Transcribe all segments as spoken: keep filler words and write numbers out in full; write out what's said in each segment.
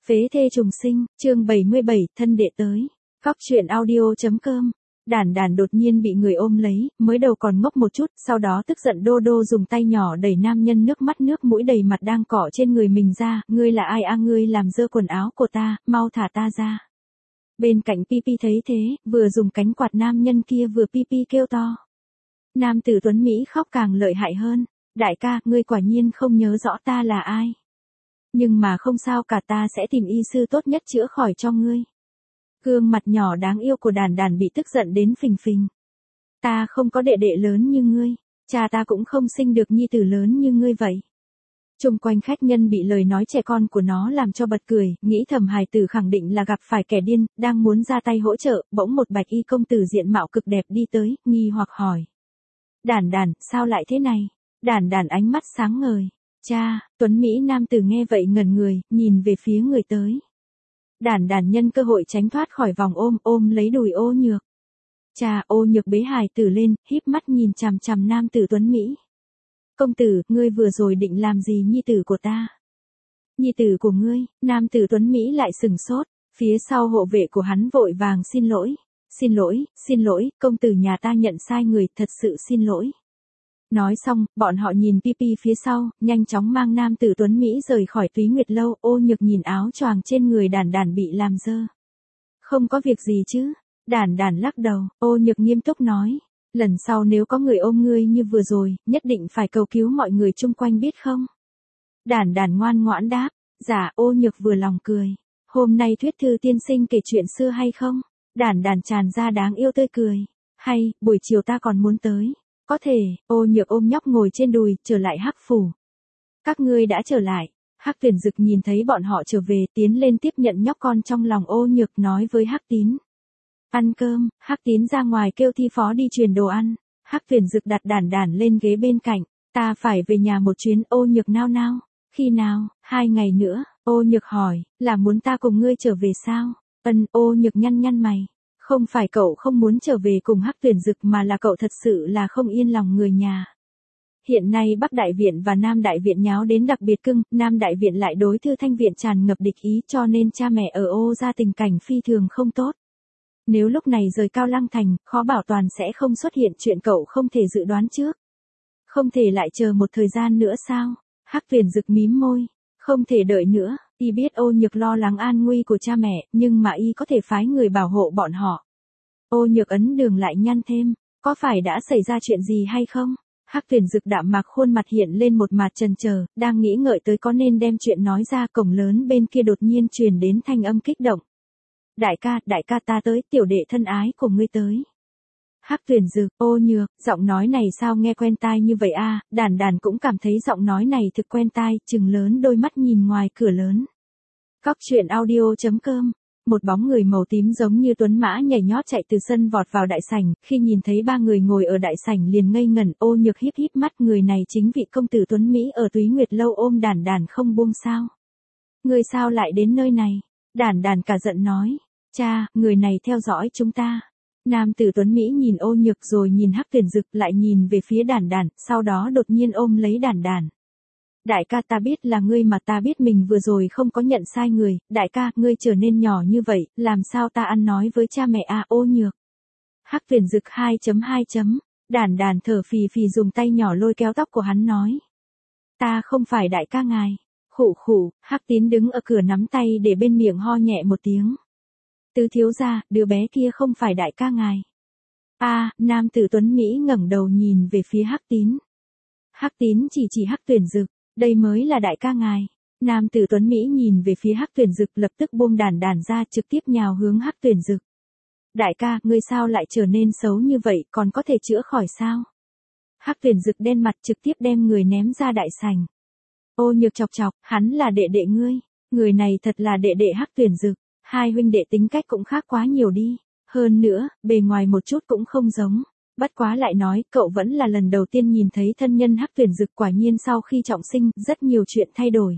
Phế thê trùng sinh, chương bảy mươi bảy, thân đệ tới. Góc truyện audio.com. Đản Đản đột nhiên bị người ôm lấy, mới đầu còn ngốc một chút, sau đó tức giận đô đô dùng tay nhỏ đẩy nam nhân nước mắt nước mũi đầy mặt đang cọ trên người mình ra, ngươi là ai a, ngươi làm dơ quần áo của ta, mau thả ta ra. Bên cạnh Pi Pi thấy thế, vừa dùng cánh quạt nam nhân kia vừa Pi Pi kêu to. Nam tử Tuấn Mỹ khóc càng lợi hại hơn, đại ca, ngươi quả nhiên không nhớ rõ ta là ai. Nhưng mà không sao cả, ta sẽ tìm y sư tốt nhất chữa khỏi cho ngươi. Gương mặt nhỏ đáng yêu của Đản Đản bị tức giận đến phình phình. Ta không có đệ đệ lớn như ngươi, cha ta cũng không sinh được nhi tử lớn như ngươi vậy. Chung quanh khách nhân bị lời nói trẻ con của nó làm cho bật cười, nghĩ thầm hài tử khẳng định là gặp phải kẻ điên, đang muốn ra tay hỗ trợ, bỗng một bạch y công tử diện mạo cực đẹp đi tới, nghi hoặc hỏi. Đản Đản, sao lại thế này? Đản Đản ánh mắt sáng ngời. Cha, Tuấn Mỹ nam tử nghe vậy ngẩn người, nhìn về phía người tới. Đản Đản nhân cơ hội tránh thoát khỏi vòng ôm, ôm lấy đùi Ô Nhược. Cha, Ô Nhược bế hài tử lên, híp mắt nhìn chằm chằm nam tử Tuấn Mỹ. Công tử, ngươi vừa rồi định làm gì nhi tử của ta? Nhi tử của ngươi, nam tử Tuấn Mỹ lại sừng sốt, phía sau hộ vệ của hắn vội vàng xin lỗi. Xin lỗi, xin lỗi, công tử nhà ta nhận sai người, thật sự xin lỗi. Nói xong, bọn họ nhìn Pi Pi phía sau, nhanh chóng mang nam tử Tuấn Mỹ rời khỏi Túy Nguyệt Lâu. Ô Nhược nhìn áo choàng trên người Đản Đản bị làm dơ. Không có việc gì chứ? Đản Đản lắc đầu, Ô Nhược nghiêm túc nói. Lần sau nếu có người ôm ngươi như vừa rồi, nhất định phải cầu cứu mọi người chung quanh biết không? Đản Đản ngoan ngoãn đáp, dạ. Ô Nhược vừa lòng cười. Hôm nay Thuyết Thư tiên sinh kể chuyện xưa hay không? Đản Đản tràn ra đáng yêu tươi cười. Hay, buổi chiều ta còn muốn tới. Có thể. Ô Nhược ôm nhóc ngồi trên đùi, trở lại Hắc phủ. Các ngươi đã trở lại. Hắc Tuyển Dực nhìn thấy bọn họ trở về, tiến lên tiếp nhận nhóc con trong lòng Ô Nhược, nói với Hắc Tín. Ăn cơm. Hắc Tín ra ngoài kêu thi phó đi truyền đồ ăn. Hắc Tuyển Dực đặt Đản Đản lên ghế bên cạnh. Ta phải về nhà một chuyến. Ô Nhược nao nao. Khi nào? Hai ngày nữa. Ô Nhược hỏi, là muốn ta cùng ngươi trở về sao? Ân. Ô Nhược nhăn nhăn mày. Không phải cậu không muốn trở về cùng Hắc Tuyển Dực mà là cậu thật sự là không yên lòng người nhà. Hiện nay Bắc Đại Viện và Nam Đại Viện nháo đến đặc biệt cưng, Nam Đại Viện lại đối Thư Thanh Viện tràn ngập địch ý, cho nên cha mẹ ở Ô gia tình cảnh phi thường không tốt. Nếu lúc này rời Cao Lăng Thành, khó bảo toàn sẽ không xuất hiện chuyện cậu không thể dự đoán trước. Không thể lại chờ một thời gian nữa sao? Hắc Tuyển Dực mím môi. Không thể đợi nữa. Y biết Ô Nhược lo lắng an nguy của cha mẹ, nhưng mà y có thể phái người bảo hộ bọn họ. Ô Nhược ấn đường lại nhăn thêm, có phải đã xảy ra chuyện gì hay không? Hắc Tuyển Dực đạm mạc khuôn mặt hiện lên một mặt chần chờ, đang nghĩ ngợi tới có nên đem chuyện nói ra. Cổng lớn bên kia đột nhiên truyền đến thanh âm kích động. Đại ca, đại ca ta tới, tiểu đệ thân ái của ngươi tới. Hắc Tuyển Dực, Ô Nhược, giọng nói này sao nghe quen tai như vậy a? Đản Đản cũng cảm thấy giọng nói này thực quen tai, trừng lớn đôi mắt nhìn ngoài cửa lớn. Góc truyện audio.com. Một bóng người màu tím giống như tuấn mã nhảy nhót chạy từ sân vọt vào đại sảnh, khi nhìn thấy ba người ngồi ở đại sảnh liền ngây ngẩn. Ô Nhược híp híp mắt, người này chính vị công tử Tuấn Mỹ ở Túy Nguyệt Lâu ôm Đản Đản không buông sao? Người sao lại đến nơi này? Đản Đản cả giận nói, cha, người này theo dõi chúng ta. Nam tử Tuấn Mỹ nhìn Ô Nhược rồi nhìn Hắc Tuyển Dực, lại nhìn về phía Đản Đản, sau đó đột nhiên ôm lấy Đản Đản. Đại ca, ta biết là ngươi mà ta biết mình vừa rồi không có nhận sai người. Đại ca, ngươi trở nên nhỏ như vậy, làm sao ta ăn nói với cha mẹ a? Ô Nhược. Hắc Tuyển Dực hai chấm hai chấm. Đản Đản thở phì phì dùng tay nhỏ lôi kéo tóc của hắn nói. Ta không phải đại ca ngài. Khụ khụ. Hắc Tín đứng ở cửa nắm tay để bên miệng ho nhẹ một tiếng. Tứ thiếu gia, đứa bé kia không phải đại ca ngài. A, nam tử Tuấn Mỹ ngẩng đầu nhìn về phía Hắc Tín. Hắc Tín chỉ chỉ Hắc Tuyển Dực, đây mới là đại ca ngài. Nam tử Tuấn Mỹ nhìn về phía Hắc Tuyển Dực, lập tức buông Đản Đản ra, trực tiếp nhào hướng Hắc Tuyển Dực. Đại ca, ngươi sao lại trở nên xấu như vậy, còn có thể chữa khỏi sao? Hắc Tuyển Dực đen mặt, trực tiếp đem người ném ra đại sảnh. Ô Nhược chọc chọc, hắn là đệ đệ ngươi. Người này thật là đệ đệ Hắc Tuyển Dực. Hai huynh đệ tính cách cũng khác quá nhiều đi. Hơn nữa, bề ngoài một chút cũng không giống. Bất quá lại nói, cậu vẫn là lần đầu tiên nhìn thấy thân nhân Hắc Tuyển Dực, quả nhiên sau khi trọng sinh, rất nhiều chuyện thay đổi.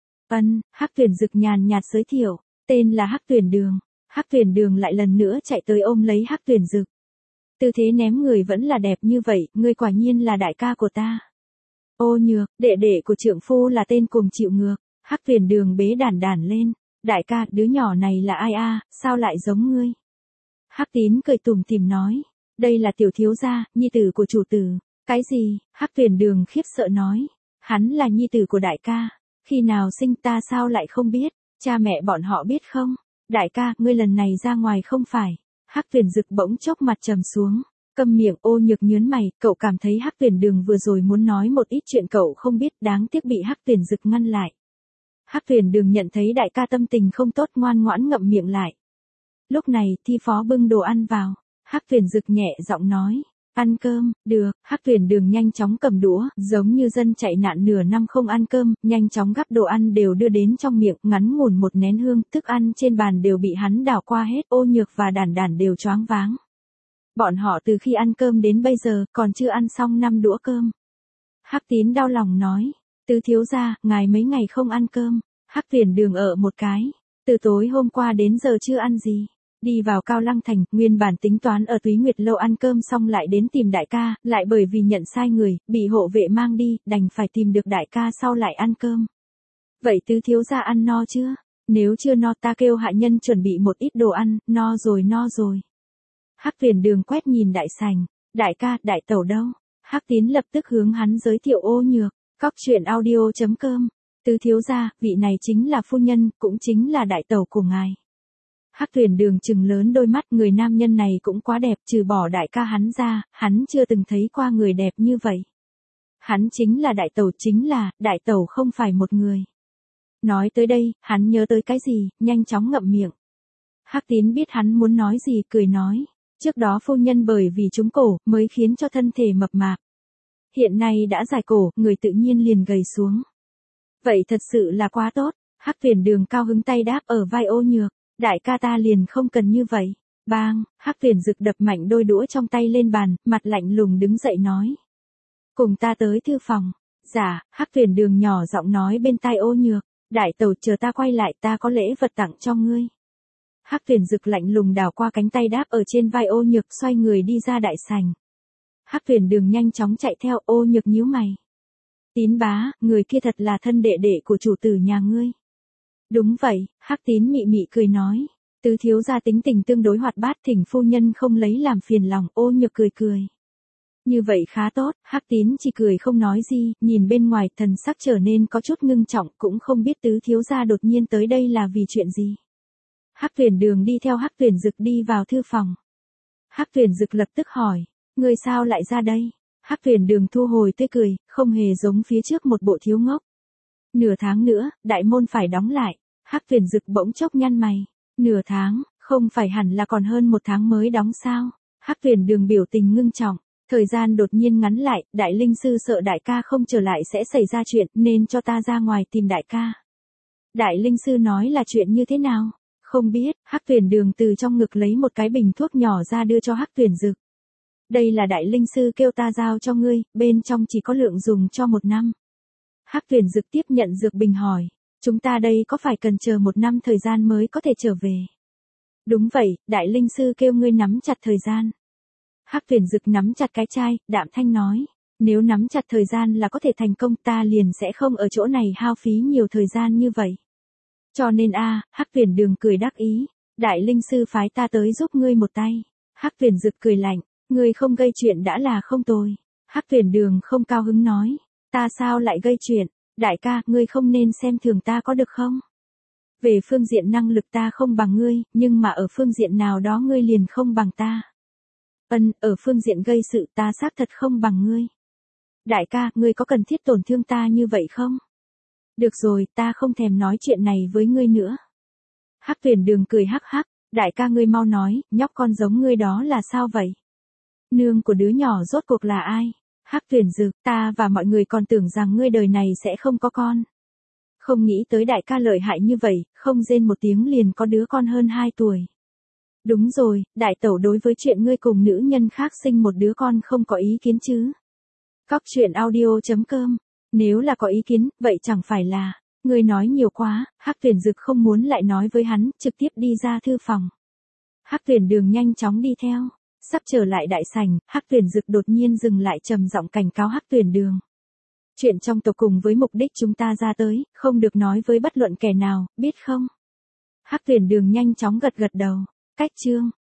Ân, Hắc Tuyển Dực nhàn nhạt giới thiệu, tên là Hắc Tuyển Đường. Hắc Tuyển Đường lại lần nữa chạy tới ôm lấy Hắc Tuyển Dực. Tư thế ném người vẫn là đẹp như vậy, ngươi quả nhiên là đại ca của ta. Ô Nhược, đệ đệ của trượng phu là tên cùng chịu ngược. Hắc Tuyển Đường bế Đản Đản lên. Đại ca, đứa nhỏ này là ai a, sao lại giống ngươi? Hắc Tín cười tủm tỉm nói, đây là tiểu thiếu gia, nhi tử của chủ tử. Cái gì? Hắc Tuyền Đường khiếp sợ nói, hắn là nhi tử của đại ca, khi nào sinh ta sao lại không biết, cha mẹ bọn họ biết không? Đại ca, ngươi lần này ra ngoài không phải? Hắc Tuyền Dực bỗng chốc mặt trầm xuống, câm miệng. Ô Nhược nhớn mày, cậu cảm thấy Hắc Tuyền Đường vừa rồi muốn nói một ít chuyện cậu không biết, đáng tiếc bị Hắc Tuyền Dực ngăn lại. Hắc Tuyền Đường nhận thấy đại ca tâm tình không tốt, ngoan ngoãn ngậm miệng lại. Lúc này, Thi Phó bưng đồ ăn vào, Hắc Tuyền Dực nhẹ giọng nói, ăn cơm, được. Hắc Tuyền Đường nhanh chóng cầm đũa, giống như dân chạy nạn nửa năm không ăn cơm, nhanh chóng gắp đồ ăn đều đưa đến trong miệng, ngắn ngủn một nén hương, thức ăn trên bàn đều bị hắn đảo qua hết. Ô Nhược và Đản Đản đều choáng váng. Bọn họ từ khi ăn cơm đến bây giờ, còn chưa ăn xong năm đũa cơm. Hắc Tín đau lòng nói, Tứ thiếu gia, ngài mấy ngày không ăn cơm. Hắc Tuyền Đường ở một cái, từ tối hôm qua đến giờ chưa ăn gì. Đi vào Cao Lăng Thành, nguyên bản tính toán ở Túy Nguyệt Lâu ăn cơm xong lại đến tìm đại ca, lại bởi vì nhận sai người, bị hộ vệ mang đi, đành phải tìm được đại ca sau lại ăn cơm. Vậy tứ thiếu gia ăn no chưa? Nếu chưa no ta kêu hạ nhân chuẩn bị một ít đồ ăn, no rồi no rồi. Hắc Tuyền Đường quét nhìn đại sảnh, đại ca, đại tẩu đâu? Hắc Tín lập tức hướng hắn giới thiệu Ô Nhược, cóc truyện audio chấm com. Tứ thiếu gia, vị này chính là phu nhân, cũng chính là đại tẩu của ngài. Hắc Tuyền Đường trừng lớn đôi mắt, người nam nhân này cũng quá đẹp, trừ bỏ đại ca hắn ra, hắn chưa từng thấy qua người đẹp như vậy. Hắn chính là đại tẩu, chính là, đại tẩu không phải một người. Nói tới đây, hắn nhớ tới cái gì, nhanh chóng ngậm miệng. Hắc Tín biết hắn muốn nói gì, cười nói, trước đó phu nhân bởi vì trúng cổ, mới khiến cho thân thể mập mạp. Hiện nay đã giải cổ, người tự nhiên liền gầy xuống. Vậy thật sự là quá tốt. Hắc Tuyền Đường cao hứng tay đáp ở vai Ô Nhược, đại ca ta liền không cần như vậy. Bang, Hắc Tuyền Dực đập mạnh đôi đũa trong tay lên bàn, mặt lạnh lùng đứng dậy nói, cùng ta tới thư phòng. Dạ. Hắc Tuyền Đường nhỏ giọng nói bên tai Ô Nhược, đại tẩu chờ ta quay lại ta có lễ vật tặng cho ngươi. Hắc Tuyền Dực lạnh lùng đảo qua cánh tay đáp ở trên vai Ô Nhược, xoay người đi ra đại sảnh. Hắc Tuyền Đường nhanh chóng chạy theo. Ô Nhược nhíu mày, Tín bá, người kia thật là thân đệ đệ của chủ tử nhà ngươi. Đúng vậy. Hắc Tín mị mị cười nói, tứ thiếu gia tính tình tương đối hoạt bát, thỉnh phu nhân không lấy làm phiền lòng. Ô Nhược cười cười, như vậy khá tốt. Hắc Tín chỉ cười không nói gì, nhìn bên ngoài thần sắc trở nên có chút ngưng trọng, cũng không biết tứ thiếu gia đột nhiên tới đây là vì chuyện gì. Hắc Tuyền Đường đi theo Hắc Tuyền Dực đi vào thư phòng. Hắc Tuyền Dực lập tức hỏi, ngươi sao lại ra đây? Hắc Tuyền Đường thu hồi tươi cười, không hề giống phía trước một bộ thiếu ngốc. Nửa tháng nữa, đại môn phải đóng lại. Hắc Tuyền Dực bỗng chốc nhăn mày. Nửa tháng, không phải hẳn là còn hơn một tháng mới đóng sao? Hắc Tuyền Đường biểu tình ngưng trọng. Thời gian đột nhiên ngắn lại, đại linh sư sợ đại ca không trở lại sẽ xảy ra chuyện, nên cho ta ra ngoài tìm đại ca. Đại linh sư nói là chuyện như thế nào? Không biết. Hắc Tuyền Đường từ trong ngực lấy một cái bình thuốc nhỏ ra đưa cho Hắc Tuyền Dực. Đây là đại linh sư kêu ta giao cho ngươi, bên trong chỉ có lượng dùng cho một năm. Hắc Tuyền Dực tiếp nhận dược bình hỏi, chúng ta đây có phải cần chờ một năm thời gian mới có thể trở về? Đúng vậy, đại linh sư kêu ngươi nắm chặt thời gian. Hắc Tuyền Dực nắm chặt cái chai, đạm thanh nói, nếu nắm chặt thời gian là có thể thành công ta liền sẽ không ở chỗ này hao phí nhiều thời gian như vậy. Cho nên a, Hắc Tuyền Đường cười đắc ý, đại linh sư phái ta tới giúp ngươi một tay. Hắc Tuyền Dực cười lạnh, ngươi không gây chuyện đã là không tồi. Hắc Tuyền Đường không cao hứng nói, ta sao lại gây chuyện? Đại ca, ngươi không nên xem thường ta có được không? Về phương diện năng lực ta không bằng ngươi, nhưng mà ở phương diện nào đó ngươi liền không bằng ta. Ân, ở phương diện gây sự ta xác thật không bằng ngươi. Đại ca, ngươi có cần thiết tổn thương ta như vậy không? Được rồi, ta không thèm nói chuyện này với ngươi nữa. Hắc Tuyền Đường cười hắc hắc, đại ca ngươi mau nói, nhóc con giống ngươi đó là sao vậy? Nương của đứa nhỏ rốt cuộc là ai? Hắc Tuyền Dực, ta và mọi người còn tưởng rằng ngươi đời này sẽ không có con. Không nghĩ tới đại ca lợi hại như vậy, không rên một tiếng liền có đứa con hơn hai tuổi. Đúng rồi, đại tẩu đối với chuyện ngươi cùng nữ nhân khác sinh một đứa con không có ý kiến chứ? Cóc truyện audio chấm com. Nếu là có ý kiến, vậy chẳng phải là, ngươi nói nhiều quá. Hắc Tuyền Dực không muốn lại nói với hắn, trực tiếp đi ra thư phòng. Hắc Tuyền Đường nhanh chóng đi theo. Sắp trở lại đại sảnh, Hắc Tuyền Dực đột nhiên dừng lại trầm giọng cảnh cáo Hắc Tuyền Đường. Chuyện trong tộc cùng với mục đích chúng ta ra tới, không được nói với bất luận kẻ nào, biết không? Hắc Tuyển Đường nhanh chóng gật gật đầu. Cách chương